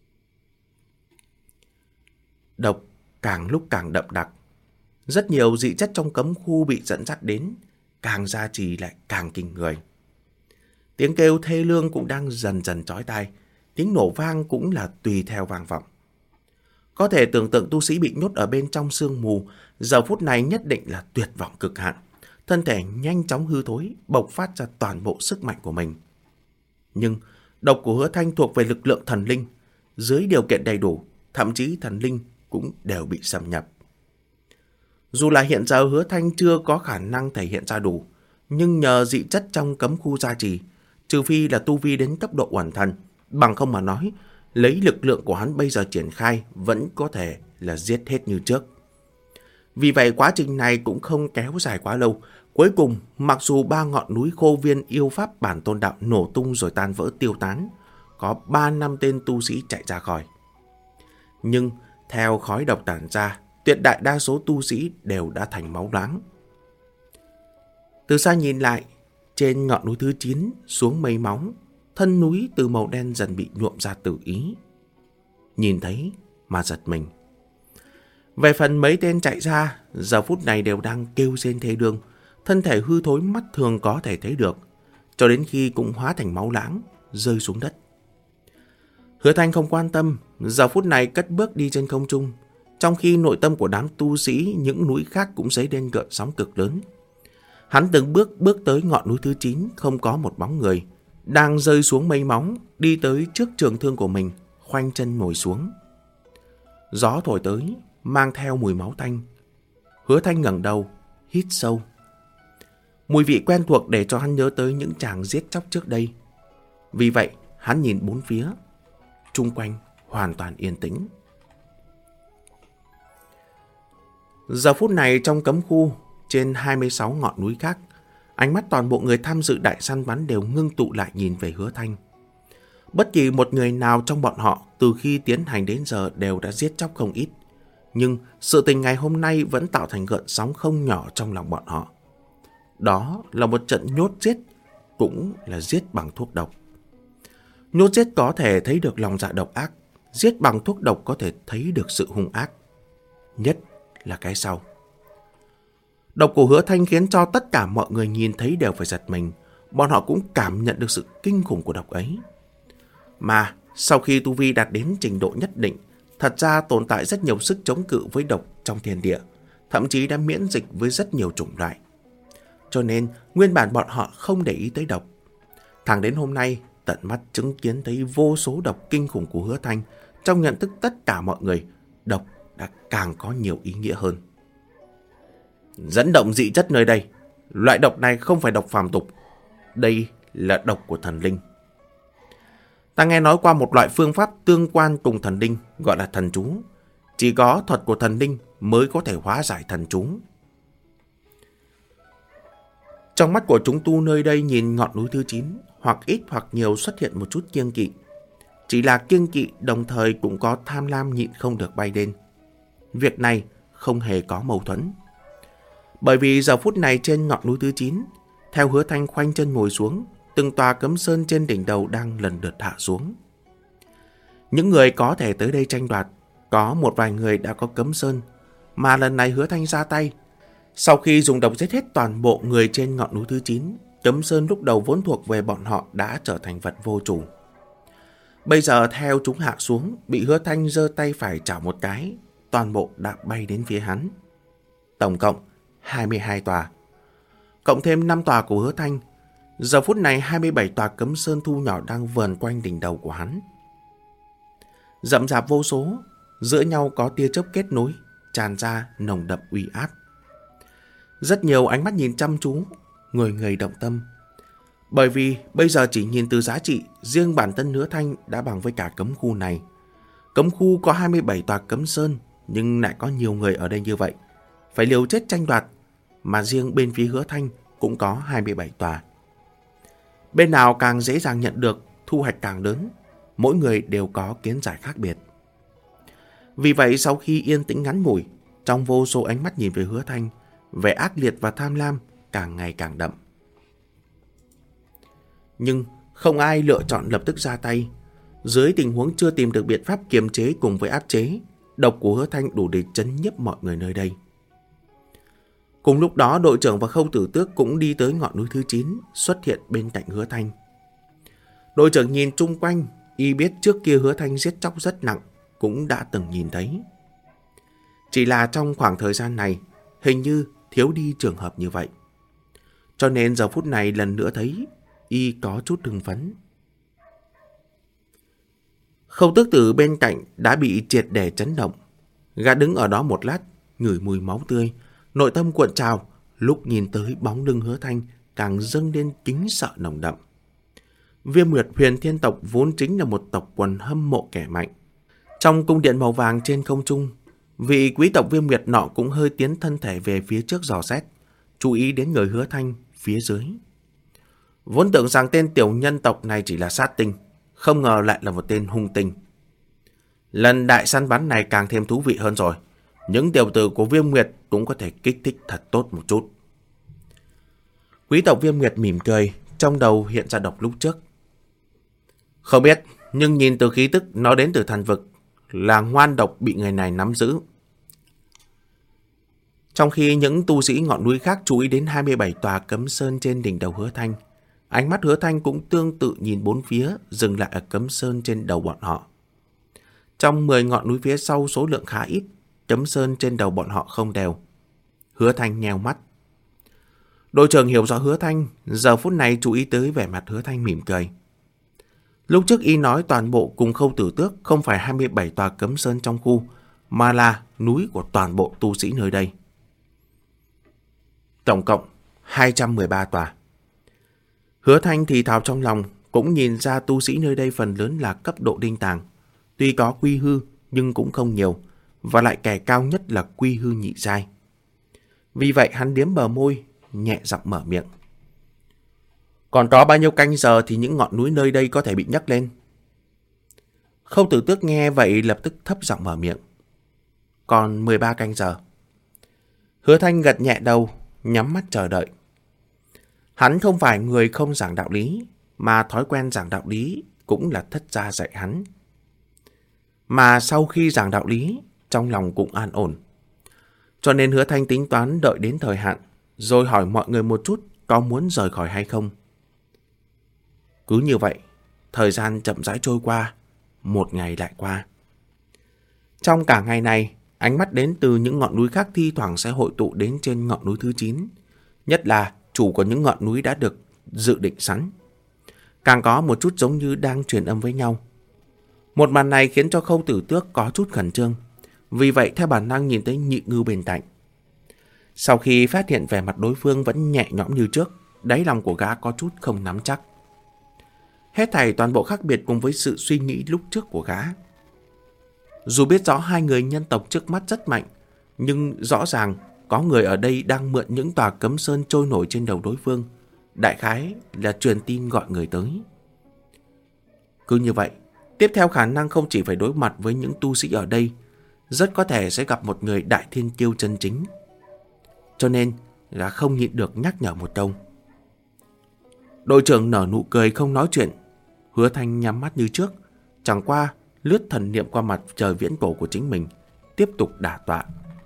Độc càng lúc càng đậm đặc. Rất nhiều dị chất trong cấm khu bị dẫn dắt đến, càng gia trì lại càng kinh người. Tiếng kêu thê lương cũng đang dần dần chói tai, tiếng nổ vang cũng là tùy theo vang vọng. Có thể tưởng tượng tu sĩ bị nhốt ở bên trong sương mù, giờ phút này nhất định là tuyệt vọng cực hạn. Thân thể nhanh chóng hư thối, bộc phát ra toàn bộ sức mạnh của mình. Nhưng độc của Hứa Thanh thuộc về lực lượng thần linh, dưới điều kiện đầy đủ, thậm chí thần linh cũng đều bị xâm nhập. Dù là hiện giờ Hứa Thanh chưa có khả năng thể hiện ra đủ, nhưng nhờ dị chất trong cấm khu gia trì, trừ phi là tu vi đến cấp độ uẩn thần, bằng không mà nói, lấy lực lượng của hắn bây giờ triển khai vẫn có thể là giết hết như trước. Vì vậy quá trình này cũng không kéo dài quá lâu. Cuối cùng, mặc dù ba ngọn núi khô viên yêu pháp bản tôn đạo nổ tung rồi tan vỡ tiêu tán, có ba năm tên tu sĩ chạy ra khỏi. Nhưng theo khói độc tản ra, tuyệt đại đa số tu sĩ đều đã thành máu loãng. Từ xa nhìn lại, trên ngọn núi thứ chín xuống mây máu, thân núi từ màu đen dần bị nhuộm ra tự ý. Nhìn thấy mà giật mình. Về phần mấy tên chạy ra, giờ phút này đều đang kêu rên thê lương, thân thể hư thối mắt thường có thể thấy được, cho đến khi cũng hóa thành máu loãng, rơi xuống đất. Hứa Thanh không quan tâm, giờ phút này cất bước đi trên không trung, trong khi nội tâm của đám tu sĩ những núi khác cũng dấy lên gợn sóng cực lớn. Hắn từng bước bước tới ngọn núi thứ chín, không có một bóng người, đang rơi xuống mây móng, đi tới trước trường thương của mình, khoanh chân ngồi xuống. Gió thổi tới, mang theo mùi máu tanh. Hứa Thanh ngẩng đầu, hít sâu. Mùi vị quen thuộc để cho hắn nhớ tới những chàng giết chóc trước đây. Vì vậy, hắn nhìn bốn phía, chung quanh hoàn toàn yên tĩnh. Giờ phút này trong cấm khu, trên hai mươi sáu ngọn núi khác, ánh mắt toàn bộ người tham dự đại săn bắn đều ngưng tụ lại nhìn về Hứa Thanh. Bất kỳ một người nào trong bọn họ từ khi tiến hành đến giờ đều đã giết chóc không ít. Nhưng sự tình ngày hôm nay vẫn tạo thành gợn sóng không nhỏ trong lòng bọn họ. Đó là một trận nhốt giết, cũng là giết bằng thuốc độc. Nhốt giết có thể thấy được lòng dạ độc ác, giết bằng thuốc độc có thể thấy được sự hung ác. Nhất là cái sau. Độc của Hứa Thanh khiến cho tất cả mọi người nhìn thấy đều phải giật mình. Bọn họ cũng cảm nhận được sự kinh khủng của độc ấy. Mà sau khi tu vi đạt đến trình độ nhất định, thật ra tồn tại rất nhiều sức chống cự với độc trong thiên địa, thậm chí đã miễn dịch với rất nhiều chủng loại. Cho nên nguyên bản bọn họ không để ý tới độc. Thẳng đến hôm nay, tận mắt chứng kiến thấy vô số độc kinh khủng của Hứa Thanh, trong nhận thức tất cả mọi người, độc đã càng có nhiều ý nghĩa hơn. Dẫn động dị chất nơi đây, loại độc này không phải độc phàm tục, đây là độc của thần linh. Ta nghe nói qua một loại phương pháp tương quan cùng thần linh, gọi là thần chú. Chỉ có thuật của thần linh mới có thể hóa giải thần chú. Trong mắt của chúng tu nơi đây nhìn ngọn núi thứ chín, hoặc ít hoặc nhiều xuất hiện một chút kiêng kỵ. Chỉ là kiêng kỵ đồng thời cũng có tham lam nhịn không được bay lên. Việc này không hề có mâu thuẫn. Bởi vì giờ phút này trên ngọn núi thứ chín, theo Hứa Thanh khoanh chân ngồi xuống, từng tòa cấm sơn trên đỉnh đầu đang lần lượt hạ xuống. Những người có thể tới đây tranh đoạt, có một vài người đã có cấm sơn, mà lần này Hứa Thanh ra tay. Sau khi dùng độc giết hết toàn bộ người trên ngọn núi thứ chín, cấm sơn lúc đầu vốn thuộc về bọn họ đã trở thành vật vô chủ. Bây giờ theo chúng hạ xuống, bị Hứa Thanh giơ tay phải chảo một cái, toàn bộ đã bay đến phía hắn. tổng cộng hai mươi hai tòa. Cộng thêm năm tòa của Hứa Thanh, giờ phút này hai mươi bảy tòa cấm sơn thu nhỏ đang vờn quanh đỉnh đầu của hắn. Rậm rạp vô số, giữa nhau có tia chớp kết nối, tràn ra nồng đậm uy áp. Rất nhiều ánh mắt nhìn chăm chú, người người động tâm. Bởi vì bây giờ chỉ nhìn từ giá trị, riêng bản thân Hứa Thanh đã bằng với cả cấm khu này. Cấm khu có hai mươi bảy tòa cấm sơn, nhưng lại có nhiều người ở đây như vậy, phải liều chết tranh đoạt, mà riêng bên phía Hứa Thanh cũng có hai mươi bảy tòa. Bên nào càng dễ dàng nhận được, thu hoạch càng lớn, mỗi người đều có kiến giải khác biệt. Vì vậy sau khi yên tĩnh ngắn ngủi, trong vô số ánh mắt nhìn về Hứa Thanh, vẻ ác liệt và tham lam càng ngày càng đậm. Nhưng không ai lựa chọn lập tức ra tay. Dưới tình huống chưa tìm được biện pháp kiềm chế cùng với áp chế, độc của Hứa Thanh đủ để chấn nhiếp mọi người nơi đây. Cùng lúc đó, đội trưởng và Khâu Tử Tước cũng đi tới ngọn núi thứ chín, xuất hiện bên cạnh Hứa Thanh. Đội trưởng nhìn chung quanh, y biết trước kia Hứa Thanh giết chóc rất nặng, cũng đã từng nhìn thấy. Chỉ là trong khoảng thời gian này, hình như thiếu đi trường hợp như vậy. Cho nên giờ phút này lần nữa thấy, y có chút hưng phấn. Khâu Tước Tử bên cạnh đã bị triệt để chấn động. Gã đứng ở đó một lát, ngửi mùi máu tươi, nội tâm cuộn trào, lúc nhìn tới bóng lưng Hứa Thanh càng dâng lên kính sợ nồng đậm. Viêm Nguyệt Huyền Thiên tộc vốn chính là một tộc quần hâm mộ kẻ mạnh. Trong cung điện màu vàng trên không trung, vị quý tộc Viêm Nguyệt nọ cũng hơi tiến thân thể về phía trước dò xét, chú ý đến người Hứa Thanh phía dưới. Vốn tưởng rằng tên tiểu nhân tộc này chỉ là sát tinh, không ngờ lại là một tên hung tinh. Lần đại săn bắn này càng thêm thú vị hơn rồi. Những tiểu tử của Viêm Nguyệt cũng có thể kích thích thật tốt một chút. Quý tộc Viêm Nguyệt mỉm cười, trong đầu hiện ra độc lúc trước. Không biết, nhưng nhìn từ khí tức nó đến từ thần vực, là ngoan độc bị người này nắm giữ. Trong khi những tu sĩ ngọn núi khác chú ý đến hai mươi bảy tòa cấm sơn trên đỉnh đầu Hứa Thanh, ánh mắt Hứa Thanh cũng tương tự nhìn bốn phía, dừng lại ở cấm sơn trên đầu bọn họ. Trong mười ngọn núi phía sau số lượng khá ít, cấm sơn trên đầu bọn họ không đều. Hứa Thanh nheo mắt. Đội trưởng hiểu rõ Hứa Thanh, giờ phút này chú ý tới vẻ mặt Hứa Thanh mỉm cười. Lúc trước y nói toàn bộ cùng Khâu Tử Tước không phải hai mươi bảy tòa cấm sơn trong khu, mà là núi của toàn bộ tu sĩ nơi đây. Tổng cộng hai trăm mười ba tòa. Hứa Thanh thì thào trong lòng, cũng nhìn ra tu sĩ nơi đây phần lớn là cấp độ đinh tàng. Tuy có quy hư nhưng cũng không nhiều, và lại kẻ cao nhất là quy hư nhị giai. Vì vậy hắn liếm bờ môi, nhẹ giọng mở miệng. Còn có bao nhiêu canh giờ thì những ngọn núi nơi đây có thể bị nhấc lên? Khâu Tử Tước nghe vậy lập tức thấp giọng mở miệng. Còn mười ba canh giờ. Hứa Thanh gật nhẹ đầu, nhắm mắt chờ đợi. Hắn không phải người không giảng đạo lý, mà thói quen giảng đạo lý cũng là thất gia dạy hắn. Mà sau khi giảng đạo lý, trong lòng cũng an ổn. Cho nên Hứa Thanh tính toán đợi đến thời hạn, rồi hỏi mọi người một chút có muốn rời khỏi hay không. Cứ như vậy, thời gian chậm rãi trôi qua, một ngày lại qua. Trong cả ngày này, ánh mắt đến từ những ngọn núi khác thi thoảng sẽ hội tụ đến trên ngọn núi thứ chín. Nhất là chủ của những ngọn núi đã được dự định sẵn. Càng có một chút giống như đang truyền âm với nhau. Một màn này khiến cho Khâu Tử Tước có chút khẩn trương. Vì vậy theo bản năng nhìn tới Nhị Ngưu bên cạnh. Sau khi phát hiện vẻ mặt đối phương vẫn nhẹ nhõm như trước, đáy lòng của gã có chút không nắm chắc. Hết thảy toàn bộ khác biệt cùng với sự suy nghĩ lúc trước của gã. Dù biết rõ hai người nhân tộc trước mắt rất mạnh, nhưng rõ ràng có người ở đây đang mượn những tòa cấm sơn trôi nổi trên đầu đối phương. Đại khái là truyền tin gọi người tới. Cứ như vậy, tiếp theo khả năng không chỉ phải đối mặt với những tu sĩ ở đây, rất có thể sẽ gặp một người đại thiên kiêu chân chính. Cho nên, gã không nhịn được nhắc nhở một câu. Đội trưởng nở nụ cười không nói chuyện. Hứa Thanh nhắm mắt như trước, chẳng qua lướt thần niệm qua mặt trời viễn cổ của chính mình, tiếp tục đả tọa.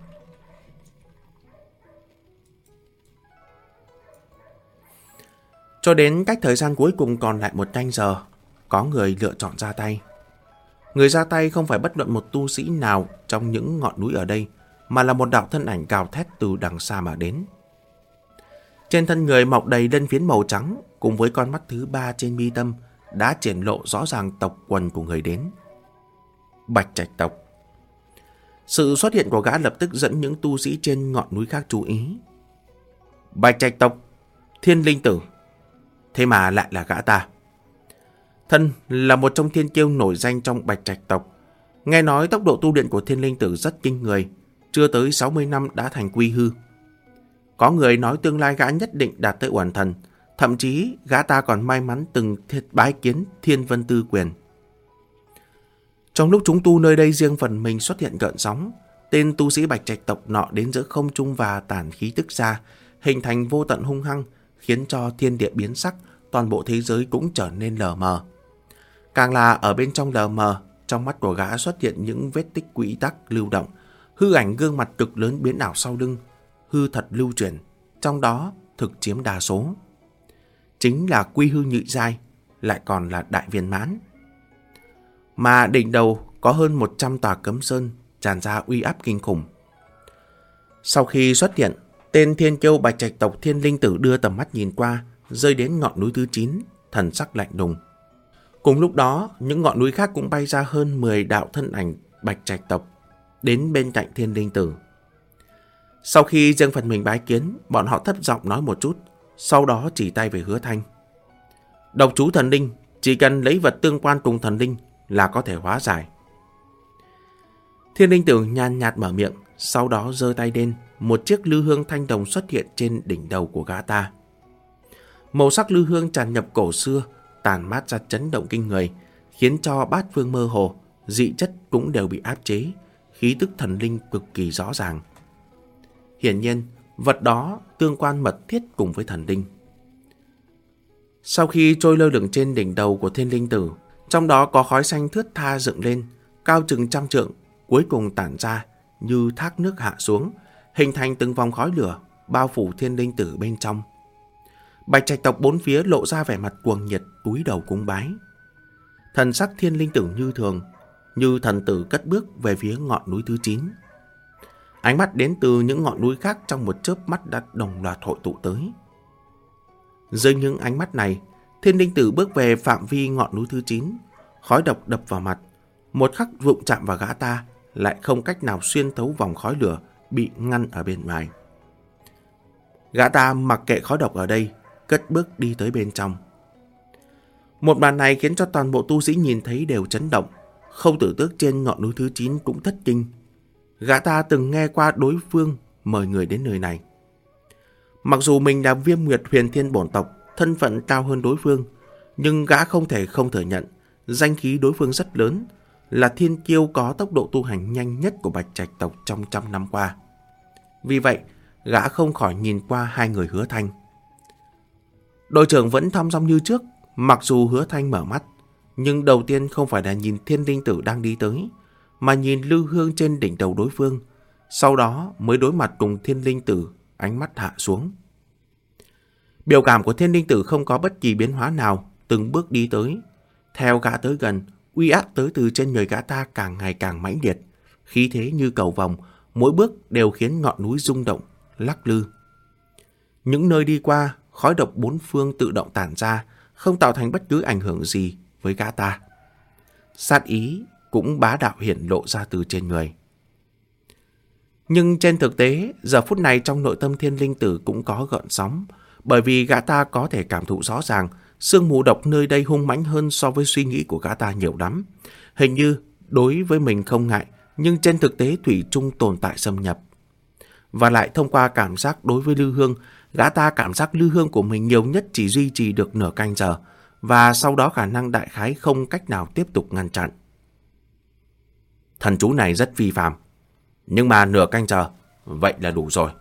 Cho đến cách thời gian cuối cùng còn lại một canh giờ, có người lựa chọn ra tay. Người ra tay không phải bất luận một tu sĩ nào trong những ngọn núi ở đây, mà là một đạo thân ảnh gào thét từ đằng xa mà đến. Trên thân người mọc đầy lân phiến màu trắng, cùng với con mắt thứ ba trên mi tâm đã triển lộ rõ ràng tộc quần của người đến. Bạch Trạch tộc. Sự xuất hiện của gã lập tức dẫn những tu sĩ trên ngọn núi khác chú ý. Bạch Trạch tộc, Thiên Linh Tử. Thế mà lại là gã ta. Thân là một trong thiên kiêu nổi danh trong Bạch Trạch tộc. Nghe nói tốc độ tu luyện của Thiên Linh Tử rất kinh người, chưa tới sáu mươi năm đã thành quy hư. Có người nói tương lai gã nhất định đạt tới uẩn thần, thậm chí gã ta còn may mắn từng bái kiến Thiên Vân Tư Quyền. Trong lúc chúng tu nơi đây riêng phần mình xuất hiện gợn sóng, tên tu sĩ Bạch Trạch tộc nọ đến giữa không trung và tản khí tức ra, hình thành vô tận hung hăng, khiến cho thiên địa biến sắc, toàn bộ thế giới cũng trở nên lờ mờ. Càng là ở bên trong lờ mờ, trong mắt của gã xuất hiện những vết tích quỹ tắc lưu động, hư ảnh gương mặt cực lớn biến ảo sau lưng, hư thật lưu chuyển, trong đó thực chiếm đa số. Chính là quy hư nhị giai, lại còn là đại viên mãn. Mà đỉnh đầu có hơn một trăm tòa cấm sơn tràn ra uy áp kinh khủng. Sau khi xuất hiện, tên thiên kiêu Bạch Trạch tộc Thiên Linh Tử đưa tầm mắt nhìn qua, rơi đến ngọn núi thứ chín, thần sắc lạnh lùng. Cùng lúc đó, những ngọn núi khác cũng bay ra hơn mười đạo thân ảnh Bạch Trạch tộc đến bên cạnh Thiên Linh Tử. Sau khi riêng phần mình bái kiến, bọn họ thấp giọng nói một chút, sau đó chỉ tay về Hứa Thanh. Độc chú thần linh, chỉ cần lấy vật tương quan cùng thần linh là có thể hóa giải. Thiên Linh Tử nhàn nhạt mở miệng, sau đó giơ tay lên, một chiếc lư hương thanh đồng xuất hiện trên đỉnh đầu của gã ta. Màu sắc lư hương tràn nhập cổ xưa, tàn mát ra chấn động kinh người, khiến cho bát phương mơ hồ, dị chất cũng đều bị áp chế, khí tức thần linh cực kỳ rõ ràng. Hiển nhiên, vật đó tương quan mật thiết cùng với thần linh. Sau khi trôi lơ lửng trên đỉnh đầu của Thiên Linh Tử, trong đó có khói xanh thướt tha dựng lên, cao chừng trăm trượng, cuối cùng tản ra như thác nước hạ xuống, hình thành từng vòng khói lửa, bao phủ Thiên Linh Tử bên trong. Bạch Trạch tộc bốn phía lộ ra vẻ mặt cuồng nhiệt, cúi đầu cúng bái. Thần sắc Thiên Linh Tử như thường, như thần tử cất bước về phía ngọn núi thứ chín. Ánh mắt đến từ những ngọn núi khác trong một chớp mắt đã đồng loạt hội tụ tới. Dưới những ánh mắt này, Thiên Linh Tử bước về phạm vi ngọn núi thứ chín, khói độc đập vào mặt, một khắc vụng chạm vào gã ta, lại không cách nào xuyên thấu vòng khói lửa bị ngăn ở bên ngoài. Gã ta mặc kệ khói độc ở đây, cất bước đi tới bên trong. Một màn này khiến cho toàn bộ tu sĩ nhìn thấy đều chấn động. Khâu Tử Tước trên ngọn núi thứ chín cũng thất kinh. Gã ta từng nghe qua đối phương mời người đến nơi này. Mặc dù mình là Viêm Nguyệt Huyền Thiên bổn tộc, thân phận cao hơn đối phương, nhưng gã không thể không thừa nhận danh khí đối phương rất lớn, là thiên kiêu có tốc độ tu hành nhanh nhất của Bạch Trạch tộc trong trăm năm qua. Vì vậy, gã không khỏi nhìn qua hai người Hứa Thanh. Đội trưởng vẫn thong dong như trước, mặc dù Hứa Thanh mở mắt, nhưng đầu tiên không phải là nhìn Thiên Linh Tử đang đi tới, mà nhìn lư hương trên đỉnh đầu đối phương, sau đó mới đối mặt cùng Thiên Linh Tử, ánh mắt hạ xuống. Biểu cảm của Thiên Linh Tử không có bất kỳ biến hóa nào, từng bước đi tới. Theo gã tới gần, uy áp tới từ trên người gã ta càng ngày càng mãnh liệt, khí thế như cầu vồng, mỗi bước đều khiến ngọn núi rung động, lắc lư. Những nơi đi qua, khói độc bốn phương tự động tản ra, không tạo thành bất cứ ảnh hưởng gì với gã ta. Sát ý cũng bá đạo hiển lộ ra từ trên người. Nhưng trên thực tế, giờ phút này trong nội tâm Thiên Linh Tử cũng có gợn sóng, bởi vì gã ta có thể cảm thụ rõ ràng sương mù độc nơi đây hung mãnh hơn so với suy nghĩ của gã ta nhiều lắm. Hình như đối với mình không ngại, nhưng trên thực tế thủy chung tồn tại xâm nhập. Và lại thông qua cảm giác đối với lư hương, gã ta cảm giác lư hương của mình nhiều nhất chỉ duy trì được nửa canh giờ, và sau đó khả năng đại khái không cách nào tiếp tục ngăn chặn. Thần chú này rất phi phàm, nhưng mà nửa canh giờ, vậy là đủ rồi.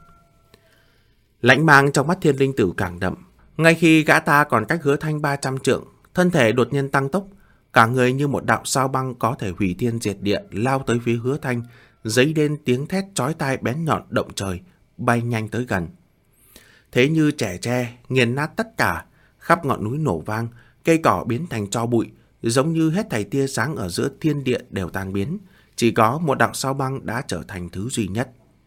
Lãnh mang trong mắt Thiên Linh Tử càng đậm. Ngay khi gã ta còn cách Hứa Thanh ba trăm trượng, thân thể đột nhiên tăng tốc, cả người như một đạo sao băng có thể hủy thiên diệt địa lao tới phía Hứa Thanh, dấy lên tiếng thét chói tai bén nhọn động trời, bay nhanh tới gần. Thế như trẻ tre, nghiền nát tất cả, khắp ngọn núi nổ vang, cây cỏ biến thành tro bụi, giống như hết thảy tia sáng ở giữa thiên địa đều tan biến, chỉ có một đạo sao băng đã trở thành thứ duy nhất.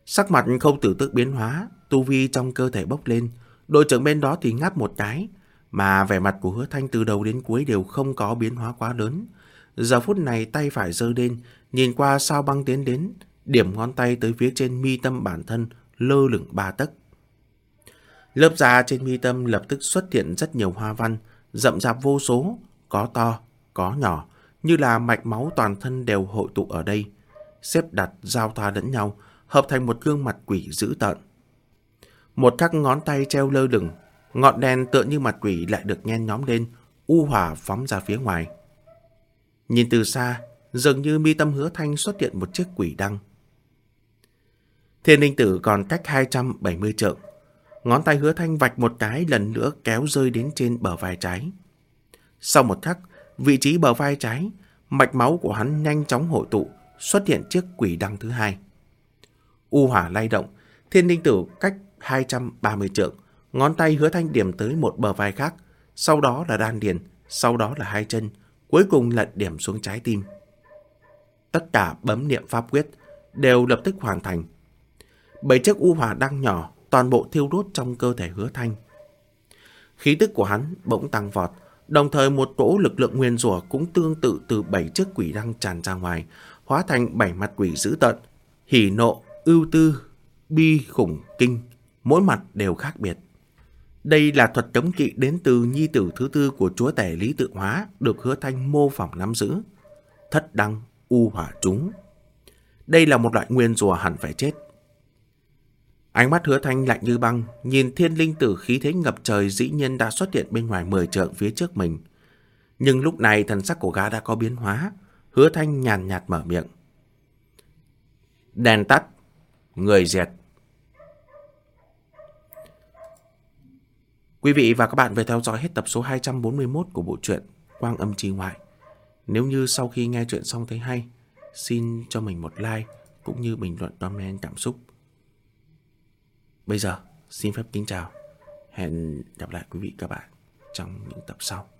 Sắc mặt Khâu Tử Tước biến hóa, tu vi trong cơ thể bốc lên, đội trưởng bên đó thì ngáp một cái, mà vẻ mặt của Hứa Thanh từ đầu đến cuối đều không có biến hóa quá lớn. Giờ phút này tay phải giơ lên, nhìn qua Sao Băng tiến đến, điểm ngón tay tới phía trên mi tâm bản thân, lơ lửng ba tấc. Lớp da trên mi tâm lập tức xuất hiện rất nhiều hoa văn, rậm rạp vô số, có to, có nhỏ, như là mạch máu toàn thân đều hội tụ ở đây, xếp đặt giao thoa lẫn nhau, hợp thành một gương mặt quỷ dữ tợn. Một các ngón tay treo lơ lửng, ngọn đèn tựa như mặt quỷ lại được nhen nhóm lên, u hỏa phóng ra phía ngoài. Nhìn từ xa, dường như mi tâm Hứa Thanh xuất hiện một chiếc quỷ đăng. Thiên Linh Tử còn cách hai trăm bảy mươi trượng. Ngón tay Hứa Thanh vạch một cái lần nữa kéo rơi đến trên bờ vai trái. Sau một khắc, vị trí bờ vai trái, mạch máu của hắn nhanh chóng hội tụ, xuất hiện chiếc quỷ đăng thứ hai. U hỏa lay động, Thiên Linh Tử cách hai trăm ba mươi trượng, ngón tay Hứa Thanh điểm tới một bờ vai khác, sau đó là đan điền, sau đó là hai chân, cuối cùng là điểm xuống trái tim. Tất cả bấm niệm pháp quyết đều lập tức hoàn thành. Bảy chiếc u hỏa đăng nhỏ toàn bộ thiêu đốt trong cơ thể Hứa Thanh. Khí tức của hắn bỗng tăng vọt, đồng thời một cỗ lực lượng nguyên rủa cũng tương tự từ bảy chiếc quỷ đăng tràn ra ngoài, hóa thành bảy mặt quỷ dữ tợn, hỉ nộ, ưu tư, bi khủng kinh, mỗi mặt đều khác biệt. Đây là thuật cấm kỵ đến từ nhi tử thứ tư của chúa tể Lý Tự Hóa, được Hứa Thanh mô phỏng nắm giữ. Thất đăng u hỏa trúng. Đây là một loại nguyên rủa hẳn phải chết. Ánh mắt Hứa Thanh lạnh như băng, nhìn Thiên Linh Tử khí thế ngập trời dĩ nhiên đã xuất hiện bên ngoài mười trượng phía trước mình. Nhưng lúc này thần sắc của gã đã có biến hóa, Hứa Thanh nhàn nhạt mở miệng. Đèn tắt, người diệt. Quý vị và các bạn vừa theo dõi hết tập số hai trăm bốn mươi mốt của bộ truyện Quang Âm Chi Ngoại. Nếu như sau khi nghe chuyện xong thấy hay, xin cho mình một like cũng như bình luận comment cảm xúc. Bây giờ, xin phép kính chào. Hẹn gặp lại quý vị các bạn trong những tập sau.